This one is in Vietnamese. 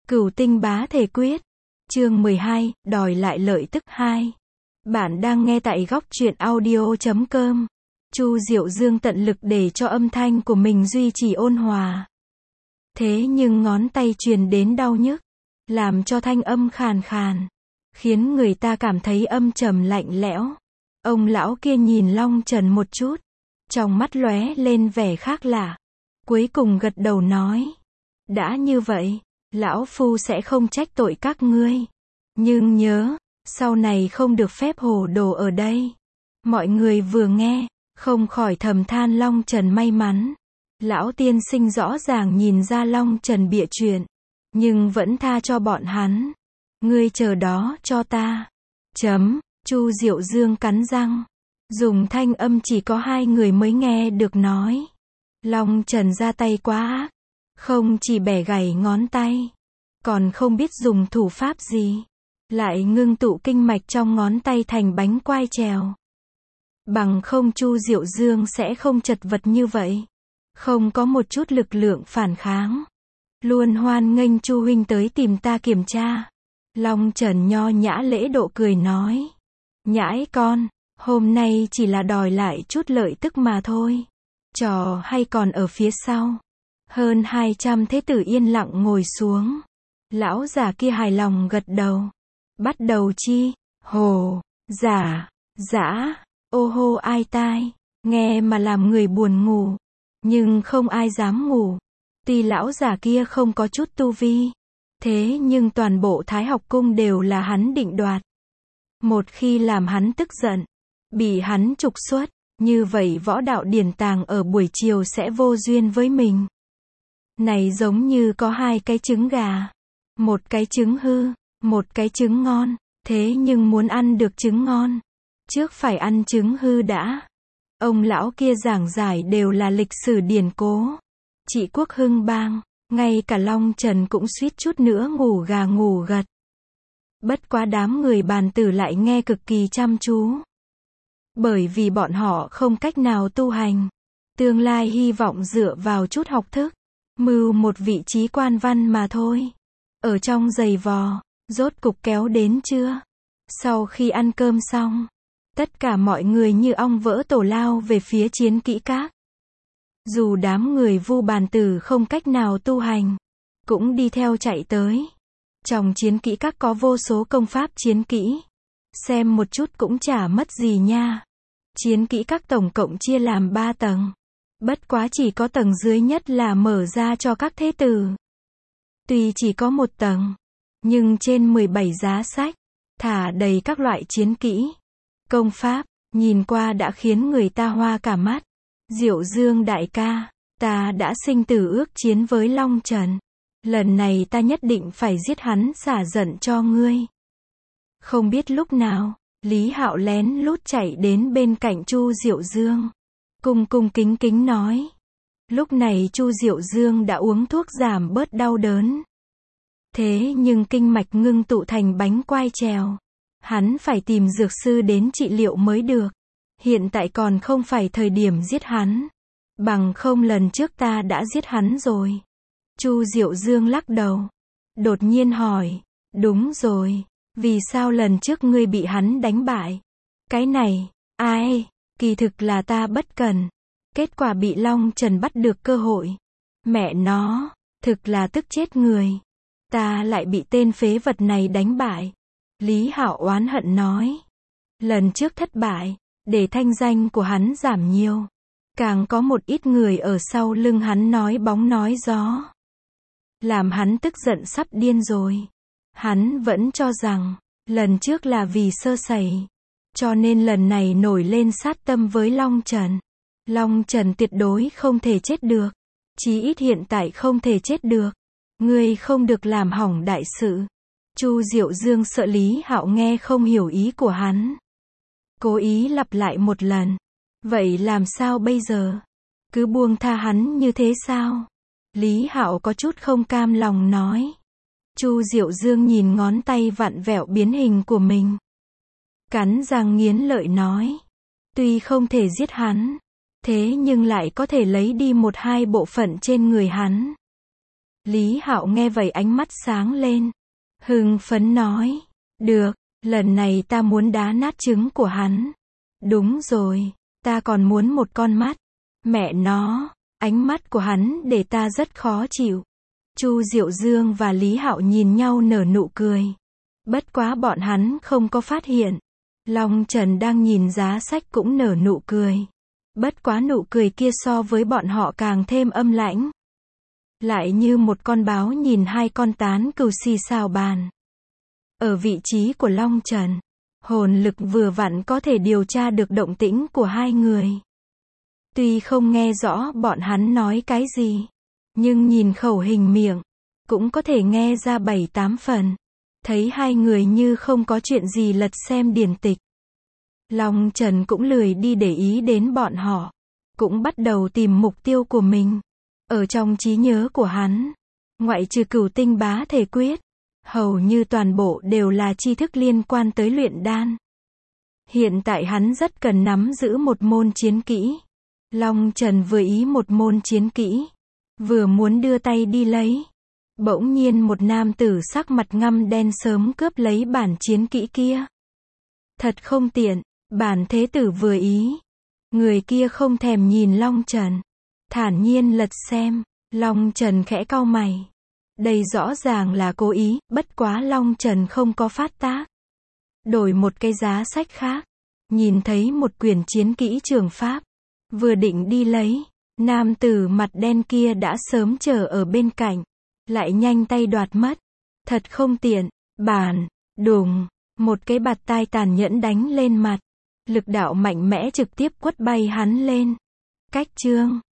Cửu tinh bá thể quyết. Chương 12, đòi lại lợi tức 2. Bạn đang nghe tại góc truyện audio.com. Chu Diệu Dương tận lực để cho âm thanh của mình duy trì ôn hòa. Thế nhưng ngón tay truyền đến đau nhức, làm cho thanh âm khàn khàn, khiến người ta cảm thấy âm trầm lạnh lẽo. Ông lão kia nhìn Long Trần một chút, trong mắt lóe lên vẻ khác lạ. Cuối cùng gật đầu nói, đã như vậy, lão phu sẽ không trách tội các ngươi. Nhưng nhớ, sau này không được phép hồ đồ ở đây. Mọi người vừa nghe, không khỏi thầm than Long Trần may mắn. Lão tiên sinh rõ ràng nhìn ra Long Trần bịa chuyện, nhưng vẫn tha cho bọn hắn. Ngươi chờ đó cho ta. Chu Diệu Dương cắn răng, dùng thanh âm chỉ có hai người mới nghe được nói. Long Trần ra tay quá ác, không chỉ bẻ gãy ngón tay, còn không biết dùng thủ pháp gì, lại ngưng tụ kinh mạch trong ngón tay thành bánh quai trèo. Bằng không Chu Diệu Dương sẽ không chật vật như vậy, không có một chút lực lượng phản kháng. Luôn hoan nghênh Chu huynh tới tìm ta kiểm tra. Long Trần nho nhã lễ độ cười nói, nhãi con, hôm nay chỉ là đòi lại chút lợi tức mà thôi. Trò hay còn ở phía sau. Hơn 200 thế tử yên lặng ngồi xuống. Lão già kia hài lòng gật đầu. Bắt đầu chi? Hồ, giả, dã, ô hô ai tai, nghe mà làm người buồn ngủ. Nhưng không ai dám ngủ. Tuy lão già kia không có chút tu vi, thế nhưng toàn bộ Thái Học Cung đều là hắn định đoạt. Một khi làm hắn tức giận, bị hắn trục xuất, như vậy võ đạo điển tàng ở buổi chiều sẽ vô duyên với mình. Này giống như có hai cái trứng gà, một cái trứng hư, một cái trứng ngon, thế nhưng muốn ăn được trứng ngon, trước phải ăn trứng hư đã. Ông lão kia giảng giải đều là lịch sử điển cố. Trị quốc hưng bang, ngay cả Long Trần cũng suýt chút nữa ngủ gà ngủ gật. Bất quá đám người bàn tử lại nghe cực kỳ chăm chú. Bởi vì bọn họ không cách nào tu hành, tương lai hy vọng dựa vào chút học thức, mưu một vị trí quan văn mà thôi. Ở trong giày vò, rốt cục kéo đến trưa. Sau khi ăn cơm xong, tất cả mọi người như ong vỡ tổ lao về phía chiến kỹ các. Dù đám người Vu bàn tử không cách nào tu hành, cũng đi theo chạy tới. Trong chiến kỹ các có vô số công pháp chiến kỹ. Xem một chút cũng chả mất gì nha. Chiến kỹ các tổng cộng chia làm 3 tầng. Bất quá chỉ có tầng dưới nhất là mở ra cho các thế tử. Tuy chỉ có một tầng, nhưng trên 17 giá sách, thả đầy các loại chiến kỹ, công pháp, nhìn qua đã khiến người ta hoa cả mắt. Diệu Dương đại ca, ta đã sinh tử ước chiến với Long Trần. Lần này ta nhất định phải giết hắn xả giận cho ngươi. Không biết lúc nào, Lý Hạo lén lút chạy đến bên cạnh Chu Diệu Dương, cung cung kính kính nói. Lúc này Chu Diệu Dương đã uống thuốc giảm bớt đau đớn. Thế nhưng kinh mạch ngưng tụ thành bánh quai trèo, hắn phải tìm dược sư đến trị liệu mới được. Hiện tại còn không phải thời điểm giết hắn, bằng không lần trước ta đã giết hắn rồi. Chu Diệu Dương lắc đầu, đột nhiên hỏi, đúng rồi, vì sao lần trước ngươi bị hắn đánh bại? Cái này, ai, kỳ thực là ta bất cần, kết quả bị Long Trần bắt được cơ hội. Mẹ nó, thực là tức chết người, ta lại bị tên phế vật này đánh bại. Lý Hạo oán hận nói, lần trước thất bại, để thanh danh của hắn giảm nhiều. Càng có một ít người ở sau lưng hắn nói bóng nói gió, làm hắn tức giận sắp điên rồi. Hắn vẫn cho rằng, lần trước là vì sơ sẩy, cho nên lần này nổi lên sát tâm với Long Trần. Long Trần tuyệt đối không thể chết được, chí ít hiện tại không thể chết được. Ngươi không được làm hỏng đại sự. Chu Diệu Dương sợ Lý Hạo nghe không hiểu ý của hắn, cố ý lặp lại một lần. Vậy làm sao bây giờ? Cứ buông tha hắn như thế sao? Lý Hạo có chút không cam lòng nói. Chu Diệu Dương nhìn ngón tay vặn vẹo biến hình của mình, cắn răng nghiến lợi nói. Tuy không thể giết hắn, thế nhưng lại có thể lấy đi 1-2 bộ phận trên người hắn. Lý Hạo nghe vậy ánh mắt sáng lên. Hưng phấn nói. Được, lần này ta muốn đá nát trứng của hắn. Đúng rồi, ta còn muốn một con mắt. Mẹ nó, ánh mắt của hắn để ta rất khó chịu. Chu Diệu Dương và Lý Hạo nhìn nhau nở nụ cười. Bất quá bọn hắn không có phát hiện. Long Trần đang nhìn giá sách cũng nở nụ cười. Bất quá nụ cười kia so với bọn họ càng thêm âm lãnh. Lại như một con báo nhìn hai con tán cừu xì xào bàn. Ở vị trí của Long Trần, hồn lực vừa vặn có thể điều tra được động tĩnh của hai người. Tuy không nghe rõ bọn hắn nói cái gì, nhưng nhìn khẩu hình miệng, cũng có thể nghe ra 7-8 phần. Thấy hai người như không có chuyện gì lật xem điển tịch. Long Trần cũng lười đi để ý đến bọn họ. Cũng bắt đầu tìm mục tiêu của mình. Ở trong trí nhớ của hắn, ngoại trừ Cửu Tinh Bá Thể Quyết, hầu như toàn bộ đều là tri thức liên quan tới luyện đan. Hiện tại hắn rất cần nắm giữ một môn chiến kỹ. Long Trần vừa ý một môn chiến kỹ, vừa muốn đưa tay đi lấy. Bỗng nhiên một nam tử sắc mặt ngăm đen sớm cướp lấy bản chiến kỹ kia. Thật không tiện, bản thế tử vừa ý. Người kia không thèm nhìn Long Trần. Thản nhiên lật xem. Long Trần khẽ cau mày. Đây rõ ràng là cố ý, bất quá Long Trần không có phát tác. Đổi một cái giá sách khác. Nhìn thấy một quyển chiến kỹ trường pháp. Vừa định đi lấy. Nam tử mặt đen kia đã sớm chờ ở bên cạnh. Lại nhanh tay đoạt mất. Thật không tiện. Bản, đùng. Một cái bạt tai tàn nhẫn đánh lên mặt. Lực đạo mạnh mẽ trực tiếp quất bay hắn lên. Cách chương